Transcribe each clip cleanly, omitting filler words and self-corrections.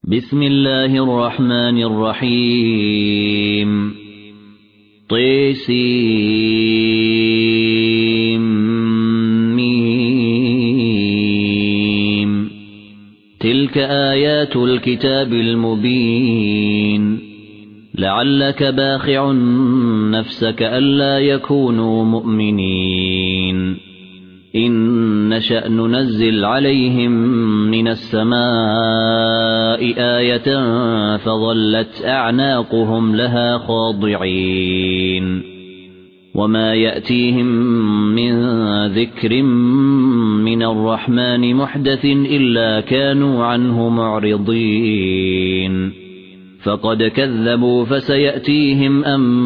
بسم الله الرحمن الرحيم طسيم تلك آيات الكتاب المبين لعلك باخع نفسك ألا يكونوا مؤمنين إن نشأ ننزل عليهم من السماء آية فظلت أعناقهم لها خاضعين وما يأتيهم من ذكر من الرحمن محدث إلا كانوا عنه معرضين فقد كذبوا فسيأتيهم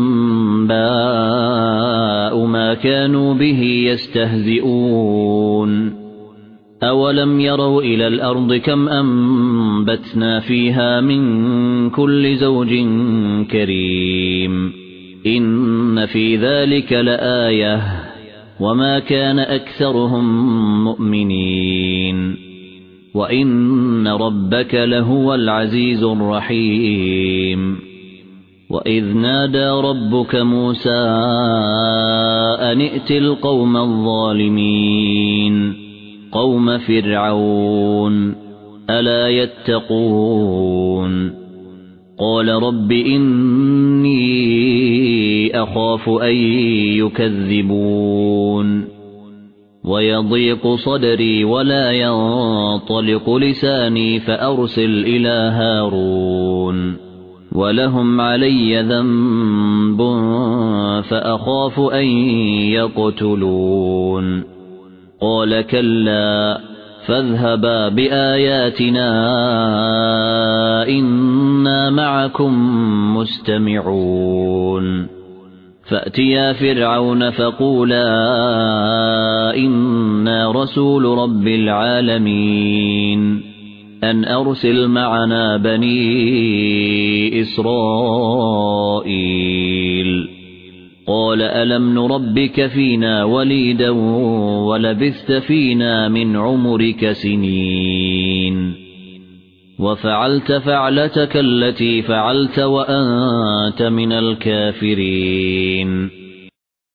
أنباء ما كانوا به يستهزئون أولم يروا إلى الأرض كم أنبتنا فيها من كل زوج كريم إن في ذلك لآية وما كان أكثرهم مؤمنين وإن ربك لهو العزيز الرحيم وإذ نادى ربك موسى أن ائت القوم الظالمين قوم فرعون ألا يتقون قال رب إني أخاف أن يكذبون ويضيق صدري ولا ينطلق لساني فأرسل إلى هارون ولهم علي ذنب فأخاف أن يقتلون قال كلا فاذهبا بآياتنا إنا معكم مستمعون فأتيا فرعون فقولا إنا رسول رب العالمين أن أرسل معنا بني إسرائيل قال ألم نربك فينا وليدا ولبثت فينا من عمرك سنين وفعلت فعلتك التي فعلت وأنت من الكافرين